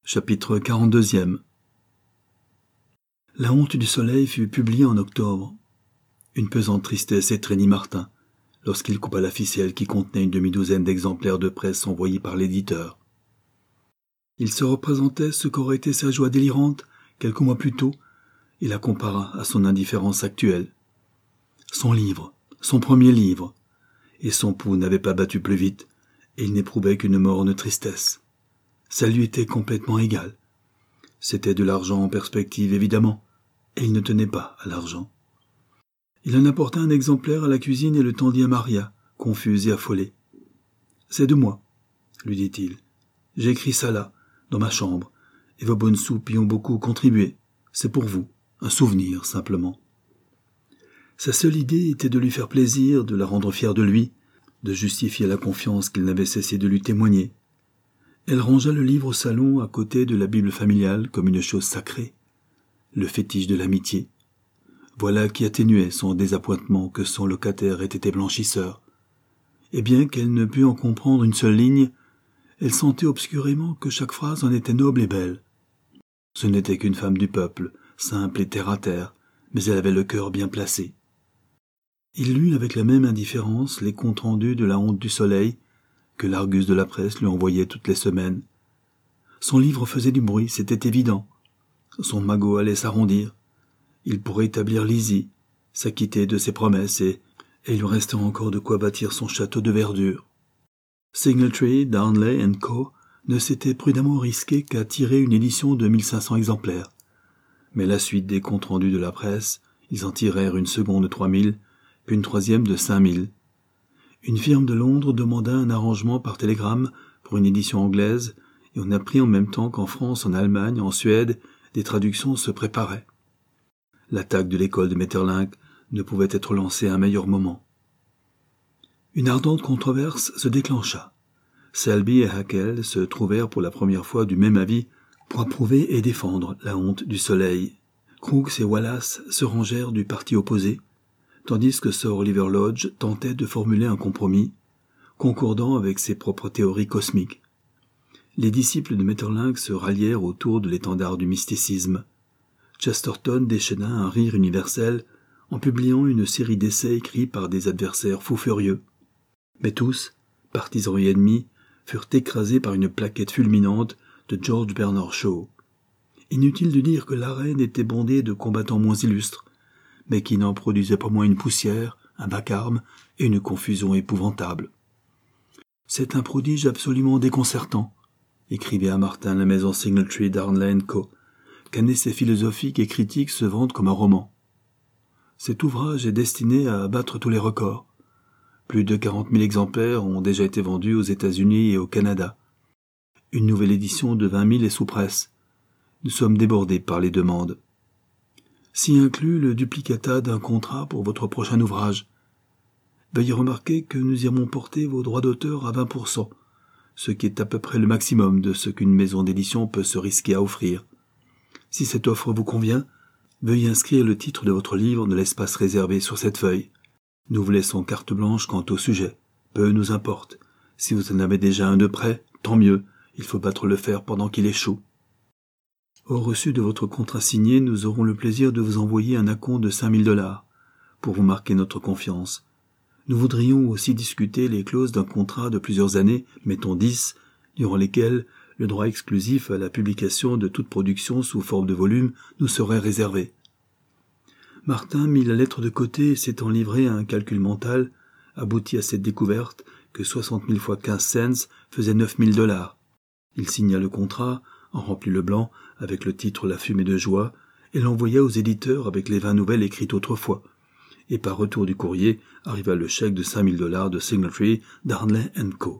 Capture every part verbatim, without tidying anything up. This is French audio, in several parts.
Chapitre quarante-deux. La honte du soleil fut publiée en octobre. Une pesante tristesse étreignit Martin lorsqu'il coupa la ficelle qui contenait une demi-douzaine d'exemplaires de presse envoyés par l'éditeur. Il se représentait ce qu'aurait été sa joie délirante quelques mois plus tôt et la compara à son indifférence actuelle. Son livre, son premier livre, et son pouls n'avait pas battu plus vite, et il n'éprouvait qu'une morne tristesse. Ça lui était complètement égal. C'était de l'argent en perspective, évidemment, et il ne tenait pas à l'argent. Il en apporta un exemplaire à la cuisine et le tendit à Maria, confuse et affolée. « C'est de moi, » lui dit-il. « J'ai écrit ça là, dans ma chambre, et vos bonnes soupes y ont beaucoup contribué. C'est pour vous, un souvenir, simplement. » Sa seule idée était de lui faire plaisir, de la rendre fière de lui, de justifier la confiance qu'il n'avait cessé de lui témoigner. Elle rangea le livre au salon à côté de la Bible familiale comme une chose sacrée, le fétiche de l'amitié. Voilà qui atténuait son désappointement que son locataire ait été blanchisseur. Et bien qu'elle ne pût en comprendre une seule ligne, elle sentait obscurément que chaque phrase en était noble et belle. Ce n'était qu'une femme du peuple, simple et terre-à-terre, mais elle avait le cœur bien placé. Il lut avec la même indifférence les comptes rendus de la honte du soleil, que l'Argus de la presse lui envoyait toutes les semaines. Son livre faisait du bruit, c'était évident. Son magot allait s'arrondir. Il pourrait établir Lizzie, s'acquitter de ses promesses, et, et il lui restait encore de quoi bâtir son château de verdure. Singletree, Darnley and Co. ne s'était prudemment risqué qu'à tirer une édition de mille cinq cents exemplaires. Mais la suite des comptes rendus de la presse, ils en tirèrent une seconde de trois mille, puis une troisième de cinq mille. Une firme de Londres demanda un arrangement par télégramme pour une édition anglaise, et on apprit en même temps qu'en France, en Allemagne, en Suède, des traductions se préparaient. L'attaque de l'école de Maeterlinck ne pouvait être lancée à un meilleur moment. Une ardente controverse se déclencha. Selby et Haeckel se trouvèrent pour la première fois du même avis pour approuver et défendre la honte du soleil. Crookes et Wallace se rangèrent du parti opposé, tandis que Sir Oliver Lodge tentait de formuler un compromis, concordant avec ses propres théories cosmiques. Les disciples de Maeterlinck se rallièrent autour de l'étendard du mysticisme. Chesterton déchaîna un rire universel en publiant une série d'essais écrits par des adversaires fous furieux. Mais tous, partisans et ennemis, furent écrasés par une plaquette fulminante de George Bernard Shaw. Inutile de dire que l'arène était bondée de combattants moins illustres, mais qui n'en produisait pas moins une poussière, un vacarme et une confusion épouvantable. « C'est un prodige absolument déconcertant », écrivait à Martin la maison Singletree, Darnley and Co., qu'un essai philosophique et critique se vende comme un roman. Cet ouvrage est destiné à abattre tous les records. Plus de quarante mille exemplaires ont déjà été vendus aux États-Unis et au Canada. Une nouvelle édition de vingt mille est sous presse. Nous sommes débordés par les demandes. S'y inclut le duplicata d'un contrat pour votre prochain ouvrage. Veuillez remarquer que nous irons porter vos droits d'auteur à vingt pour cent, ce qui est à peu près le maximum de ce qu'une maison d'édition peut se risquer à offrir. Si cette offre vous convient, veuillez inscrire le titre de votre livre dans l'espace réservé sur cette feuille. Nous vous laissons carte blanche quant au sujet. Peu nous importe. Si vous en avez déjà un de prêt, tant mieux. Il faut battre le fer pendant qu'il est chaud. Au reçu de votre contrat signé, nous aurons le plaisir de vous envoyer un acompte de cinq mille dollars pour vous marquer notre confiance. Nous voudrions aussi discuter les clauses d'un contrat de plusieurs années, mettons dix, durant lesquelles le droit exclusif à la publication de toute production sous forme de volume nous serait réservé. Martin mit la lettre de côté et s'étant livré à un calcul mental, aboutit à cette découverte que soixante mille fois quinze cents faisait neuf mille dollars. Il signa le contrat, en remplit le blanc avec le titre « La fumée de joie » et l'envoya aux éditeurs avec les vingt nouvelles écrites autrefois. Et par retour du courrier arriva le chèque de cinq mille dollars de Singletree, Darnley and Co.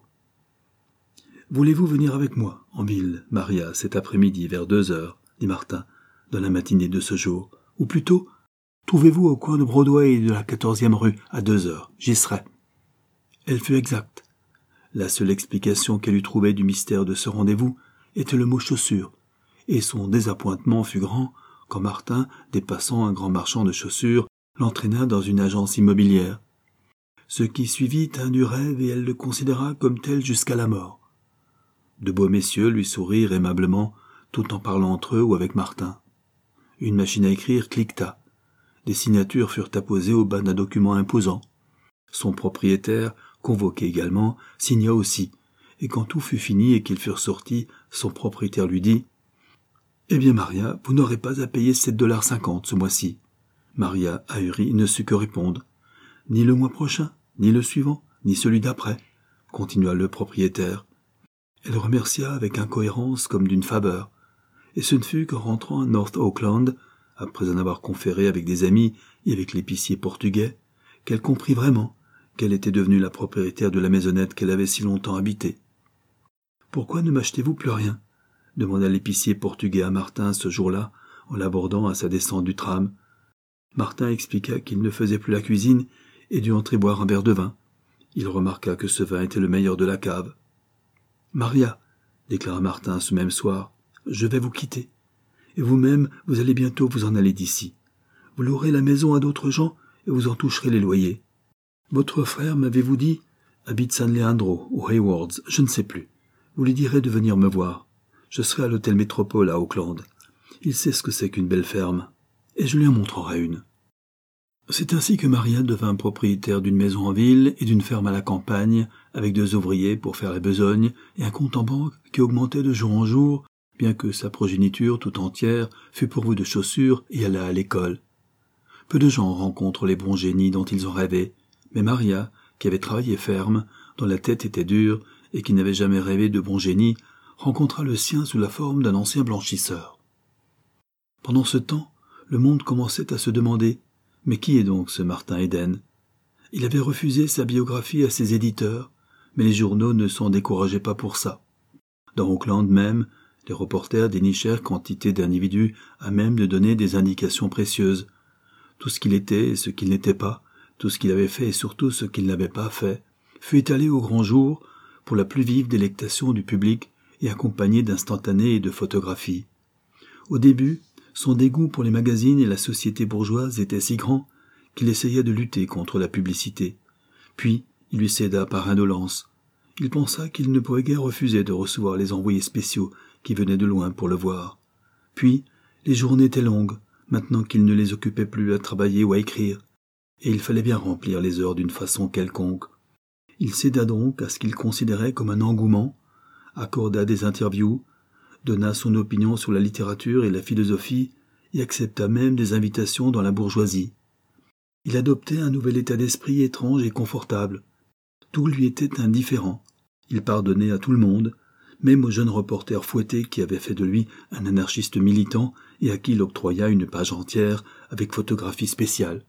« Voulez-vous venir avec moi, en ville, Maria, cet après-midi vers deux heures, dit Martin, dans la matinée de ce jour. Ou plutôt, trouvez-vous au coin de Broadway et de la quatorzième rue, à deux heures, j'y serai. » Elle fut exacte. La seule explication qu'elle eût trouvée du mystère de ce rendez-vous était le mot chaussures, et son désappointement fut grand quand Martin, dépassant un grand marchand de chaussures, l'entraîna dans une agence immobilière. Ce qui suivit tint du rêve et elle le considéra comme tel jusqu'à la mort. De beaux messieurs lui sourirent aimablement, tout en parlant entre eux ou avec Martin. Une machine à écrire cliqueta. Des signatures furent apposées au bas d'un document imposant. Son propriétaire, convoqué également, signa aussi, et quand tout fut fini et qu'ils furent sortis, son propriétaire lui dit « Eh bien, Maria, vous n'aurez pas à payer sept dollars cinquante ce mois-ci. » Maria, ahurie, ne sut que répondre. « Ni le mois prochain, ni le suivant, ni celui d'après, » continua le propriétaire. Elle remercia avec incohérence comme d'une faveur, et ce ne fut qu'en rentrant à North Auckland, après en avoir conféré avec des amis et avec l'épicier portugais, qu'elle comprit vraiment qu'elle était devenue la propriétaire de la maisonnette qu'elle avait si longtemps habitée. « Pourquoi ne m'achetez-vous plus rien ?» demanda l'épicier portugais à Martin ce jour-là, en l'abordant à sa descente du tram. Martin expliqua qu'il ne faisait plus la cuisine et dut entrer boire un verre de vin. Il remarqua que ce vin était le meilleur de la cave. « Maria, déclara Martin ce même soir, je vais vous quitter. Et vous-même, vous allez bientôt vous en aller d'ici. Vous louerez la maison à d'autres gens et vous en toucherez les loyers. Votre frère, m'avez-vous dit, habite San Leandro ou Haywards, je ne sais plus. Vous lui direz de venir me voir. Je serai à l'hôtel Métropole à Auckland. Il sait ce que c'est qu'une belle ferme. Et je lui en montrerai une. » C'est ainsi que Maria devint propriétaire d'une maison en ville et d'une ferme à la campagne, avec deux ouvriers pour faire la besogne et un compte en banque qui augmentait de jour en jour, bien que sa progéniture tout entière fût pourvue de chaussures et allât à l'école. Peu de gens rencontrent les bons génies dont ils ont rêvé, mais Maria, qui avait travaillé ferme, dont la tête était dure et qui n'avait jamais rêvé de bon génie, rencontra le sien sous la forme d'un ancien blanchisseur. Pendant ce temps, le monde commençait à se demander « Mais qui est donc ce Martin Eden ?» Il avait refusé sa biographie à ses éditeurs, mais les journaux ne s'en décourageaient pas pour ça. Dans Auckland même, les reporters dénichèrent quantité d'individus à même de donner des indications précieuses. Tout ce qu'il était et ce qu'il n'était pas, tout ce qu'il avait fait et surtout ce qu'il n'avait pas fait, fut étalé au grand jour pour la plus vive délectation du public et accompagné d'instantanés et de photographies. Au début, son dégoût pour les magazines et la société bourgeoise était si grand qu'il essayait de lutter contre la publicité. Puis, il lui céda par indolence. Il pensa qu'il ne pouvait guère refuser de recevoir les envoyés spéciaux qui venaient de loin pour le voir. Puis, les journées étaient longues, maintenant qu'il ne les occupait plus à travailler ou à écrire, et il fallait bien remplir les heures d'une façon quelconque. Il céda donc à ce qu'il considérait comme un engouement, accorda des interviews, donna son opinion sur la littérature et la philosophie et accepta même des invitations dans la bourgeoisie. Il adoptait un nouvel état d'esprit étrange et confortable. Tout lui était indifférent. Il pardonnait à tout le monde, même au jeune reporter fouetté qui avait fait de lui un anarchiste militant et à qui il octroya une page entière avec photographie spéciale.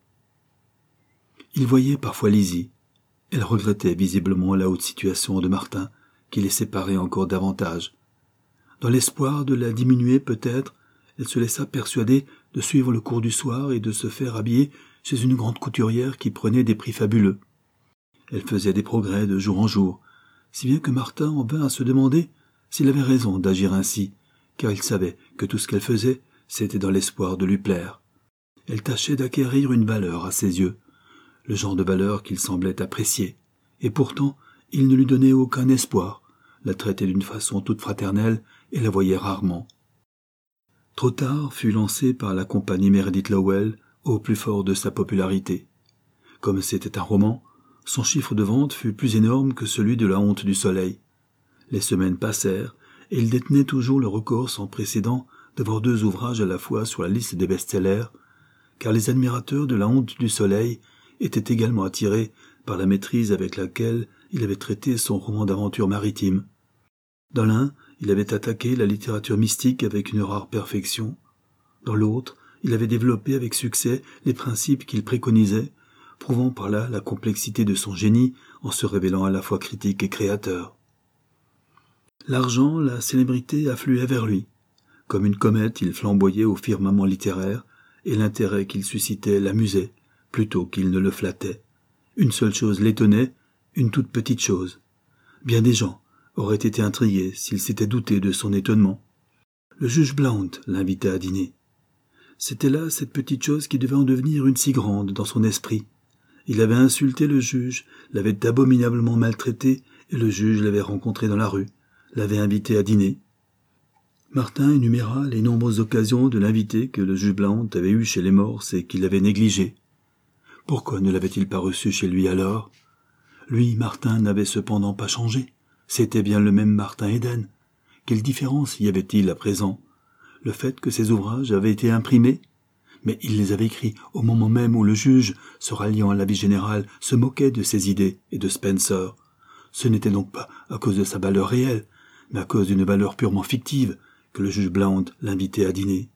Il voyait parfois Lizzie. Elle regrettait visiblement la haute situation de Martin, qui les séparait encore davantage. Dans l'espoir de la diminuer peut-être, elle se laissa persuader de suivre le cours du soir et de se faire habiller chez une grande couturière qui prenait des prix fabuleux. Elle faisait des progrès de jour en jour, si bien que Martin en vint à se demander s'il avait raison d'agir ainsi, car il savait que tout ce qu'elle faisait, c'était dans l'espoir de lui plaire. Elle tâchait d'acquérir une valeur à ses yeux, le genre de valeur qu'il semblait apprécier, et pourtant il ne lui donnait aucun espoir, la traitait d'une façon toute fraternelle et la voyait rarement. Trop tard fut lancé par la compagnie Meredith Lowell au plus fort de sa popularité. Comme c'était un roman, son chiffre de vente fut plus énorme que celui de La Honte du Soleil. Les semaines passèrent, et il détenait toujours le record sans précédent d'avoir deux ouvrages à la fois sur la liste des best-sellers, car les admirateurs de La Honte du Soleil étaient également attirés par la maîtrise avec laquelle il avait traité son roman d'aventure maritime. Dans l'un, il avait attaqué la littérature mystique avec une rare perfection. Dans l'autre, il avait développé avec succès les principes qu'il préconisait, prouvant par là la complexité de son génie en se révélant à la fois critique et créateur. L'argent, la célébrité affluaient vers lui. Comme une comète, il flamboyait au firmament littéraire, et l'intérêt qu'il suscitait l'amusait, plutôt qu'il ne le flattait. Une seule chose l'étonnait, une toute petite chose. Bien des gens auraient été intrigués s'ils s'étaient doutés de son étonnement. Le juge Blount l'invitait à dîner. C'était là cette petite chose qui devait en devenir une si grande dans son esprit. Il avait insulté le juge, l'avait abominablement maltraité, et le juge l'avait rencontré dans la rue, l'avait invité à dîner. Martin énuméra les nombreuses occasions de l'inviter que le juge Blount avait eues chez les Morse et qu'il avait négligées. Pourquoi ne l'avait-il pas reçu chez lui alors? Lui, Martin, n'avait cependant pas changé. C'était bien le même Martin Eden. Quelle différence y avait-il à présent? Le fait que ses ouvrages avaient été imprimés? Mais il les avait écrits au moment même où le juge, se ralliant à l'avis général, se moquait de ses idées et de Spencer. Ce n'était donc pas à cause de sa valeur réelle, mais à cause d'une valeur purement fictive, que le juge Blount l'invitait à dîner.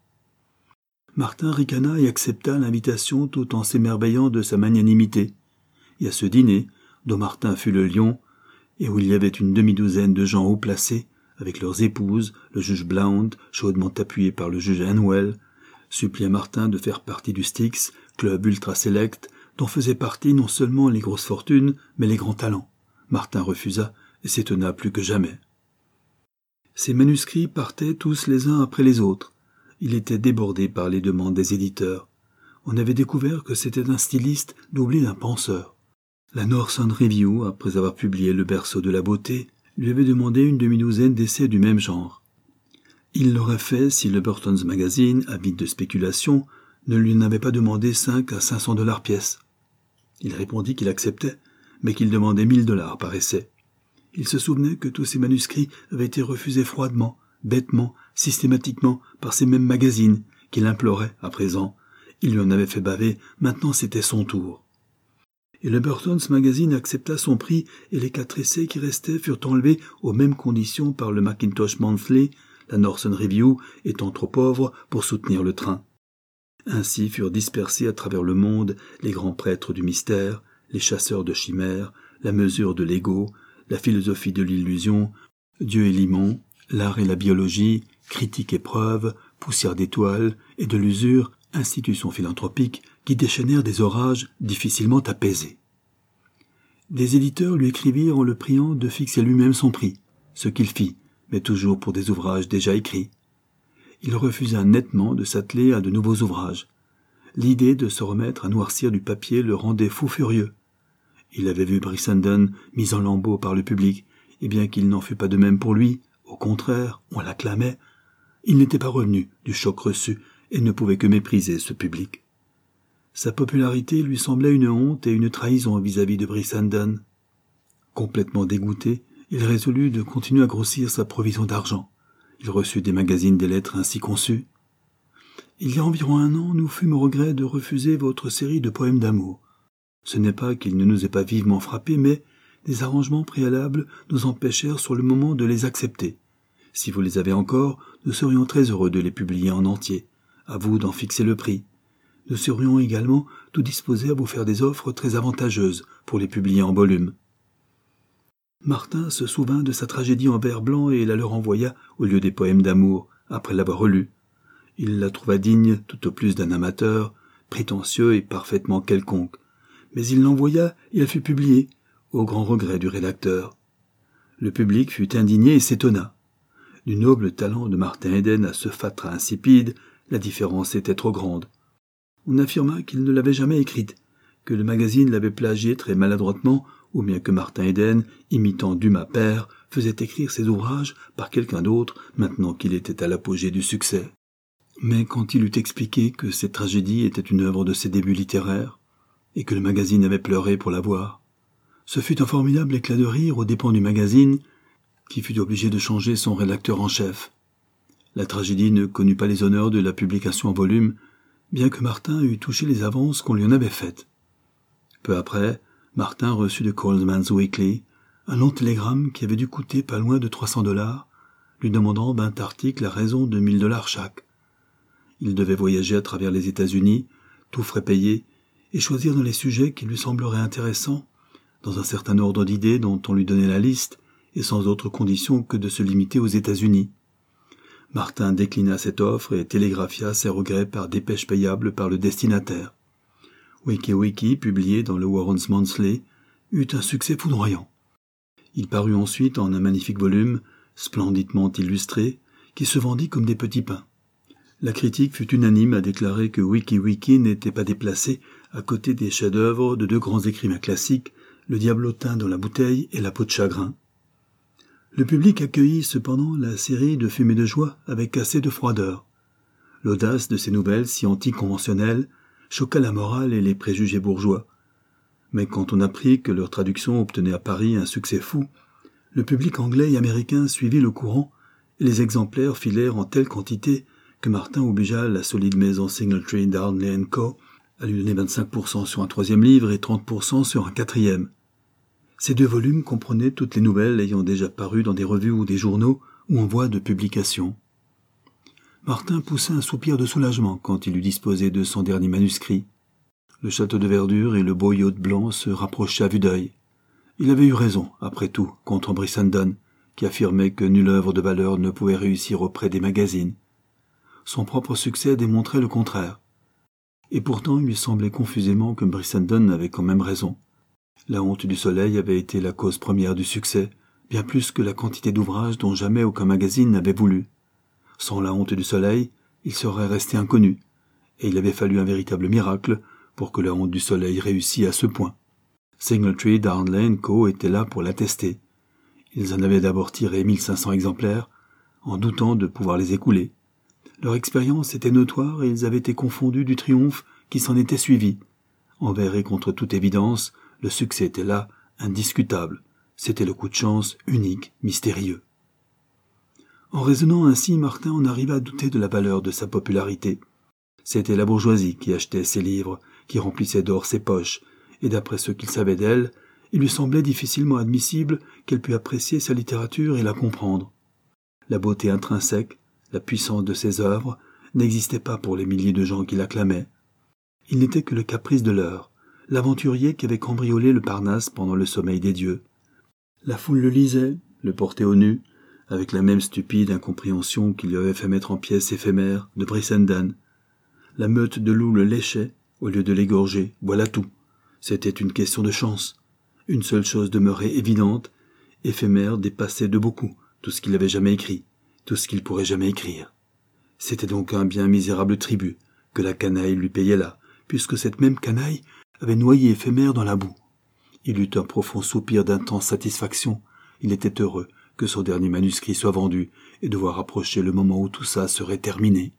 Martin ricana et accepta l'invitation tout en s'émerveillant de sa magnanimité. Et à ce dîner, dont Martin fut le lion, et où il y avait une demi-douzaine de gens haut placés, avec leurs épouses, le juge Blount, chaudement appuyé par le juge Hanwell, supplia Martin de faire partie du Styx, club ultra-select, dont faisaient partie non seulement les grosses fortunes, mais les grands talents. Martin refusa et s'étonna plus que jamais. Ses manuscrits partaient tous les uns après les autres. Il était débordé par les demandes des éditeurs. On avait découvert que c'était un styliste doublé d'un penseur. La Northern Review, après avoir publié Le berceau de la beauté, lui avait demandé une demi-douzaine d'essais du même genre. Il l'aurait fait si le Burton's Magazine, avide de spéculation, ne lui en avait pas demandé cinq à cinq cents dollars pièce. Il répondit qu'il acceptait, mais qu'il demandait mille dollars par essai. Il se souvenait que tous ces manuscrits avaient été refusés froidement, bêtement, systématiquement, par ces mêmes magazines, qu'il implorait à présent. Il lui en avait fait baver, maintenant c'était son tour. Et le Burton's Magazine accepta son prix et les quatre essais qui restaient furent enlevés aux mêmes conditions par le Macintosh Monthly, la Northern Review étant trop pauvre pour soutenir le train. Ainsi furent dispersés à travers le monde les grands prêtres du mystère, les chasseurs de chimères, la mesure de l'ego, la philosophie de l'illusion, Dieu et Limon, l'art et la biologie, critique et preuve, poussière d'étoiles et de l'usure, institutions philanthropiques qui déchaînèrent des orages difficilement apaisés. Des éditeurs lui écrivirent en le priant de fixer lui-même son prix, ce qu'il fit, mais toujours pour des ouvrages déjà écrits. Il refusa nettement de s'atteler à de nouveaux ouvrages. L'idée de se remettre à noircir du papier le rendait fou furieux. Il avait vu Brissenden mis en lambeaux par le public, et bien qu'il n'en fût pas de même pour lui, au contraire, on l'acclamait, il n'était pas revenu du choc reçu et ne pouvait que mépriser ce public. Sa popularité lui semblait une honte et une trahison vis-à-vis de Brissenden. Complètement dégoûté, il résolut de continuer à grossir sa provision d'argent. Il reçut des magazines des lettres ainsi conçues. « Il y a environ un an, nous fûmes au regret de refuser votre série de poèmes d'amour. Ce n'est pas qu'il ne nous ait pas vivement frappés, mais des arrangements préalables nous empêchèrent sur le moment de les accepter. Si vous les avez encore, nous serions très heureux de les publier en entier. À vous d'en fixer le prix. Nous serions également tout disposés à vous faire des offres très avantageuses pour les publier en volume. » Martin se souvint de sa tragédie en vers blanc et la leur envoya au lieu des poèmes d'amour, après l'avoir relue. Il la trouva digne tout au plus d'un amateur, prétentieux et parfaitement quelconque. Mais il l'envoya et elle fut publiée, au grand regret du rédacteur. Le public fut indigné et s'étonna. Du noble talent de Martin Eden à ce fatras insipide, la différence était trop grande. On affirma qu'il ne l'avait jamais écrite, que le magazine l'avait plagiée très maladroitement, ou bien que Martin Eden, imitant Dumas père, faisait écrire ses ouvrages par quelqu'un d'autre maintenant qu'il était à l'apogée du succès. Mais quand il eut expliqué que cette tragédie était une œuvre de ses débuts littéraires, et que le magazine avait pleuré pour la voir, ce fut un formidable éclat de rire aux dépens du magazine, qui fut obligé de changer son rédacteur en chef. La tragédie ne connut pas les honneurs de la publication en volume, bien que Martin eût touché les avances qu'on lui en avait faites. Peu après, Martin reçut de Coleman's Weekly un long télégramme qui avait dû coûter pas loin de trois cents dollars, lui demandant vingt articles à raison de mille dollars chaque. Il devait voyager à travers les États-Unis, tout frais payés, et choisir dans les sujets qui lui sembleraient intéressants, dans un certain ordre d'idées dont on lui donnait la liste, et sans autre condition que de se limiter aux États-Unis. Martin déclina cette offre et télégraphia ses regrets par dépêche payable par le destinataire. Wiki Wiki, publié dans le Warren's Monthly, eut un succès foudroyant. Il parut ensuite en un magnifique volume, splendidement illustré, qui se vendit comme des petits pains. La critique fut unanime à déclarer que Wiki Wiki n'était pas déplacé à côté des chefs-d'œuvre de deux grands écrivains classiques, Le diablotin dans la bouteille et La peau de chagrin. Le public accueillit cependant la série de Fumée de joie avec assez de froideur. L'audace de ces nouvelles si anticonventionnelles choqua la morale et les préjugés bourgeois. Mais quand on apprit que leur traduction obtenait à Paris un succès fou, le public anglais et américain suivit le courant et les exemplaires filèrent en telle quantité que Martin obligea la solide maison Singletree, Darnley and Co. à lui donner vingt-cinq pour cent sur un troisième livre et trente pour cent sur un quatrième. Ces deux volumes comprenaient toutes les nouvelles ayant déjà paru dans des revues ou des journaux ou en voie de publication. Martin poussa un soupir de soulagement quand il eut disposé de son dernier manuscrit. Le château de verdure et le beau yacht blanc se rapprochaient à vue d'œil. Il avait eu raison, après tout, contre Brissenden, qui affirmait que nulle œuvre de valeur ne pouvait réussir auprès des magazines. Son propre succès démontrait le contraire. Et pourtant il lui semblait confusément que Brissenden avait quand même raison. La honte du soleil avait été la cause première du succès, bien plus que la quantité d'ouvrages dont jamais aucun magazine n'avait voulu. Sans la honte du soleil, il serait resté inconnu, et il avait fallu un véritable miracle pour que la honte du soleil réussît à ce point. Singletree, Darnley and Co. étaient là pour l'attester. Ils en avaient d'abord tiré mille cinq cents exemplaires, en doutant de pouvoir les écouler. Leur expérience était notoire et ils avaient été confondus du triomphe qui s'en était suivi. Envers et contre toute évidence, le succès était là, indiscutable. C'était le coup de chance unique, mystérieux. En raisonnant ainsi, Martin en arriva à douter de la valeur de sa popularité. C'était la bourgeoisie qui achetait ses livres, qui remplissait d'or ses poches, et d'après ce qu'il savait d'elle, il lui semblait difficilement admissible qu'elle pût apprécier sa littérature et la comprendre. La beauté intrinsèque, la puissance de ses œuvres, n'existaient pas pour les milliers de gens qui l'acclamaient. Il n'était que le caprice de l'heure, l'aventurier qui avait cambriolé le Parnasse pendant le sommeil des dieux. La foule le lisait, le portait au nu, avec la même stupide incompréhension qui lui avait fait mettre en pièces éphémères de Brissenden. La meute de loups le léchait, au lieu de l'égorger, voilà tout. C'était une question de chance. Une seule chose demeurait évidente, éphémère dépassait de beaucoup tout ce qu'il avait jamais écrit, tout ce qu'il pourrait jamais écrire. C'était donc un bien misérable tribut que la canaille lui payait là, puisque cette même canaille avait noyé éphémère dans la boue. Il eut un profond soupir d'intense satisfaction. Il était heureux que son dernier manuscrit soit vendu et de voir approcher le moment où tout ça serait terminé.